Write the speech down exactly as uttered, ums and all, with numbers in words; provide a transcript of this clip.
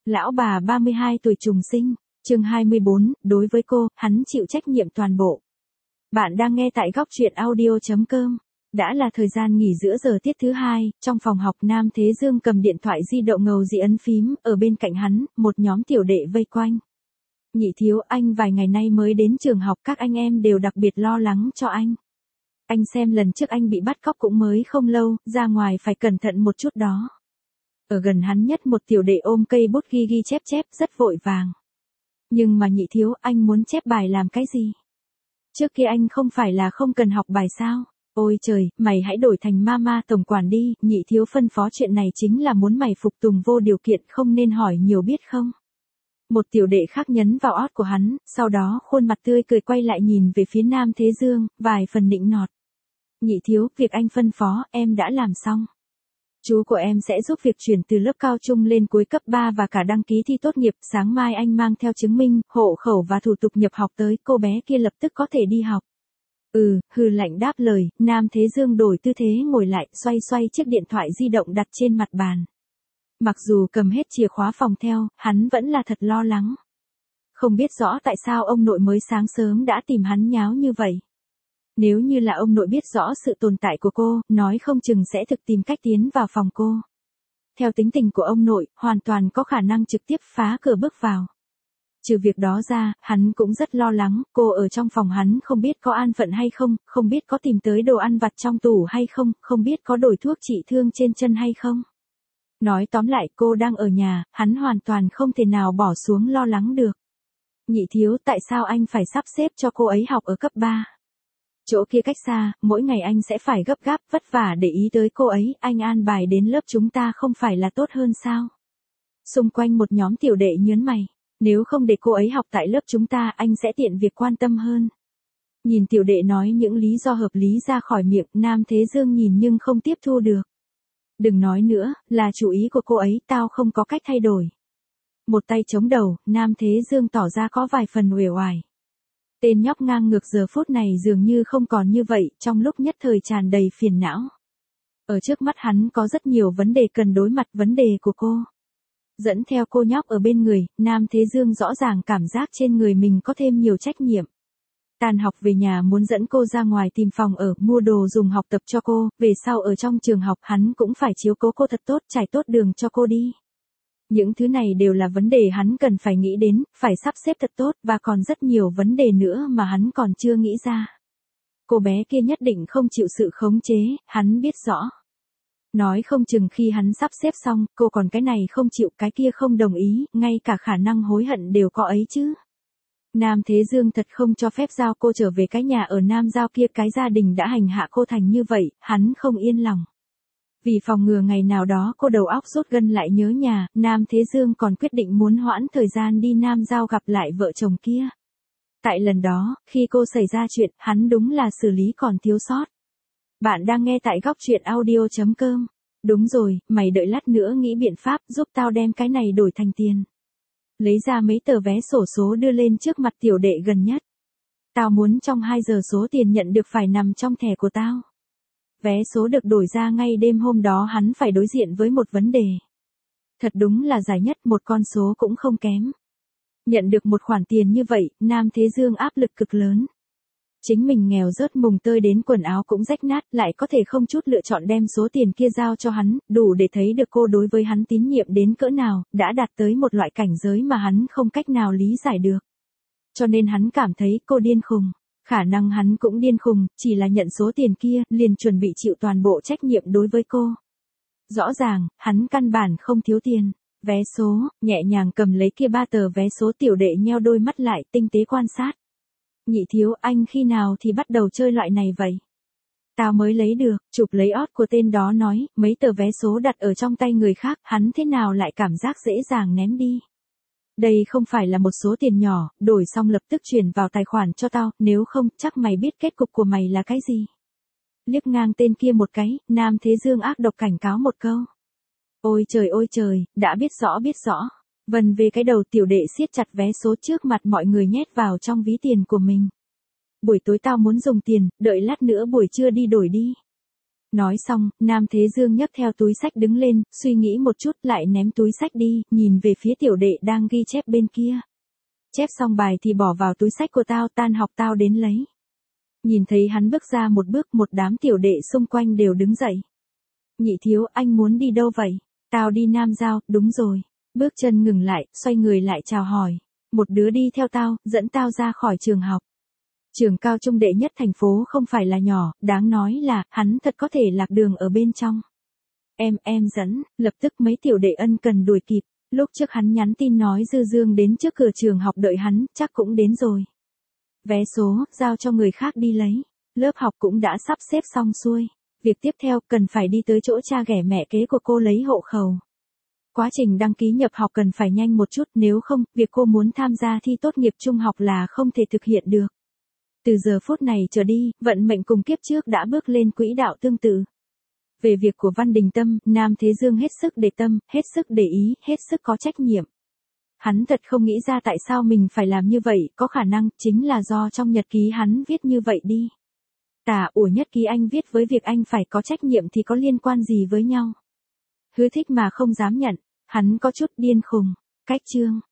Lão bà ba mươi hai tuổi trùng sinh, chương hai mươi bốn, đối với cô, hắn chịu trách nhiệm toàn bộ. Bạn đang nghe tại góc truyện audio chấm com. Đã là thời gian nghỉ giữa giờ tiết thứ hai, trong phòng học Nam Thế Dương cầm điện thoại di động ngầu dị ấn phím, ở bên cạnh hắn, một nhóm tiểu đệ vây quanh. Nhị thiếu, anh vài ngày nay mới đến trường học, các anh em đều đặc biệt lo lắng cho anh. Anh xem lần trước anh bị bắt cóc cũng mới không lâu, ra ngoài phải cẩn thận một chút đó. Ở gần hắn nhất một tiểu đệ ôm cây bút ghi ghi chép chép, rất vội vàng. Nhưng mà nhị thiếu, anh muốn chép bài làm cái gì? Trước kia anh không phải là không cần học bài sao? Ôi trời, mày hãy đổi thành mama tổng quản đi, nhị thiếu phân phó chuyện này chính là muốn mày phục tùng vô điều kiện, không nên hỏi nhiều biết không? Một tiểu đệ khác nhấn vào ót của hắn, sau đó khuôn mặt tươi cười quay lại nhìn về phía Nam Thế Dương, vài phần nịnh nọt. Nhị thiếu, việc anh phân phó, em đã làm xong. Chú của em sẽ giúp việc chuyển từ lớp cao trung lên cuối cấp ba và cả đăng ký thi tốt nghiệp, sáng mai anh mang theo chứng minh, hộ khẩu và thủ tục nhập học tới, cô bé kia lập tức có thể đi học. Ừ, hừ lạnh đáp lời, Nam Thế Dương đổi tư thế ngồi lại, xoay xoay chiếc điện thoại di động đặt trên mặt bàn. Mặc dù cầm hết chìa khóa phòng theo, hắn vẫn là thật lo lắng. Không biết rõ tại sao ông nội mới sáng sớm đã tìm hắn nháo như vậy. Nếu như là ông nội biết rõ sự tồn tại của cô, nói không chừng sẽ thực tìm cách tiến vào phòng cô. Theo tính tình của ông nội, hoàn toàn có khả năng trực tiếp phá cửa bước vào. Trừ việc đó ra, hắn cũng rất lo lắng, cô ở trong phòng hắn không biết có an phận hay không, không biết có tìm tới đồ ăn vặt trong tủ hay không, không biết có đổi thuốc trị thương trên chân hay không. Nói tóm lại, cô đang ở nhà, hắn hoàn toàn không thể nào bỏ xuống lo lắng được. Nhị thiếu, tại sao anh phải sắp xếp cho cô ấy học ở cấp ba? Chỗ kia cách xa, mỗi ngày anh sẽ phải gấp gáp, vất vả để ý tới cô ấy, anh an bài đến lớp chúng ta không phải là tốt hơn sao? Xung quanh một nhóm tiểu đệ nhớn mày, nếu không để cô ấy học tại lớp chúng ta, anh sẽ tiện việc quan tâm hơn. Nhìn tiểu đệ nói những lý do hợp lý ra khỏi miệng, Nam Thế Dương nhìn nhưng không tiếp thu được. Đừng nói nữa, là chủ ý của cô ấy, tao không có cách thay đổi. Một tay chống đầu, Nam Thế Dương tỏ ra có vài phần uể oải. Tên nhóc ngang ngược giờ phút này dường như không còn như vậy, trong lúc nhất thời tràn đầy phiền não. Ở trước mắt hắn có rất nhiều vấn đề cần đối mặt, vấn đề của cô. Dẫn theo cô nhóc ở bên người, Nam Thế Dương rõ ràng cảm giác trên người mình có thêm nhiều trách nhiệm. Tan học về nhà muốn dẫn cô ra ngoài tìm phòng ở, mua đồ dùng học tập cho cô, về sau ở trong trường học hắn cũng phải chiếu cố cô thật tốt, trải tốt đường cho cô đi. Những thứ này đều là vấn đề hắn cần phải nghĩ đến, phải sắp xếp thật tốt, và còn rất nhiều vấn đề nữa mà hắn còn chưa nghĩ ra. Cô bé kia nhất định không chịu sự khống chế, hắn biết rõ. Nói không chừng khi hắn sắp xếp xong, cô còn cái này không chịu, cái kia không đồng ý, ngay cả khả năng hối hận đều có ấy chứ. Nam Thế Dương thật không cho phép giao cô trở về cái nhà ở Nam Giao kia, cái gia đình đã hành hạ cô thành như vậy, hắn không yên lòng. Vì phòng ngừa ngày nào đó cô đầu óc rốt gân lại nhớ nhà, Nam Thế Dương còn quyết định muốn hoãn thời gian đi Nam Giao gặp lại vợ chồng kia. Tại lần đó, khi cô xảy ra chuyện, hắn đúng là xử lý còn thiếu sót. Bạn đang nghe tại góc truyện audio chấm com. Đúng rồi, mày đợi lát nữa nghĩ biện pháp giúp tao đem cái này đổi thành tiền. Lấy ra mấy tờ vé xổ số đưa lên trước mặt tiểu đệ gần nhất. Tao muốn trong hai giờ số tiền nhận được phải nằm trong thẻ của tao. Vé số được đổi ra ngay đêm hôm đó, hắn phải đối diện với một vấn đề. Thật đúng là dài nhất, một con số cũng không kém. Nhận được một khoản tiền như vậy, Nam Thế Dương áp lực cực lớn. Chính mình nghèo rớt mùng tơi đến quần áo cũng rách nát, lại có thể không chút lựa chọn đem số tiền kia giao cho hắn, đủ để thấy được cô đối với hắn tín nhiệm đến cỡ nào, đã đạt tới một loại cảnh giới mà hắn không cách nào lý giải được. Cho nên hắn cảm thấy cô điên khùng. Khả năng hắn cũng điên khùng, chỉ là nhận số tiền kia, liền chuẩn bị chịu toàn bộ trách nhiệm đối với cô. Rõ ràng, hắn căn bản không thiếu tiền. Vé số, nhẹ nhàng cầm lấy kia ba tờ vé số, tiểu đệ nheo đôi mắt lại, tinh tế quan sát. Nhị thiếu, anh khi nào thì bắt đầu chơi loại này vậy? Tao mới lấy được, chụp lấy ót của tên đó nói, mấy tờ vé số đặt ở trong tay người khác, hắn thế nào lại cảm giác dễ dàng ném đi. Đây không phải là một số tiền nhỏ, đổi xong lập tức chuyển vào tài khoản cho tao, nếu không, chắc mày biết kết cục của mày là cái gì. Liếc ngang tên kia một cái, Nam Thế Dương ác độc cảnh cáo một câu. Ôi trời ôi trời, đã biết rõ biết rõ. Vần về cái đầu, tiểu đệ siết chặt vé số trước mặt mọi người nhét vào trong ví tiền của mình. Buổi tối tao muốn dùng tiền, đợi lát nữa buổi trưa đi đổi đi. Nói xong, Nam Thế Dương nhấc theo túi sách đứng lên, suy nghĩ một chút lại ném túi sách đi, nhìn về phía tiểu đệ đang ghi chép bên kia. Chép xong bài thì bỏ vào túi sách của tao, tan học tao đến lấy. Nhìn thấy hắn bước ra một bước, một đám tiểu đệ xung quanh đều đứng dậy. Nhị thiếu, anh muốn đi đâu vậy? Tao đi Nam Giao, đúng rồi. Bước chân ngừng lại, xoay người lại chào hỏi. Một đứa đi theo tao, dẫn tao ra khỏi trường học. Trường cao trung đệ nhất thành phố không phải là nhỏ, đáng nói là, hắn thật có thể lạc đường ở bên trong. Em, em dẫn, lập tức mấy tiểu đệ ân cần đuổi kịp. Lúc trước hắn nhắn tin nói Dư Dương đến trước cửa trường học đợi hắn, chắc cũng đến rồi. Vé số, giao cho người khác đi lấy. Lớp học cũng đã sắp xếp xong xuôi. Việc tiếp theo, cần phải đi tới chỗ cha ghẻ mẹ kế của cô lấy hộ khẩu. Quá trình đăng ký nhập học cần phải nhanh một chút, nếu không, việc cô muốn tham gia thi tốt nghiệp trung học là không thể thực hiện được. Từ giờ phút này trở đi, vận mệnh cùng kiếp trước đã bước lên quỹ đạo tương tự. Về việc của Văn Đình Tâm, Nam Thế Dương hết sức để tâm, hết sức để ý, hết sức có trách nhiệm. Hắn thật không nghĩ ra tại sao mình phải làm như vậy, có khả năng chính là do trong nhật ký hắn viết như vậy đi. Tả ủa nhật ký anh viết với việc anh phải có trách nhiệm thì có liên quan gì với nhau? Hứa Thích mà không dám nhận, hắn có chút điên khùng. Cách chương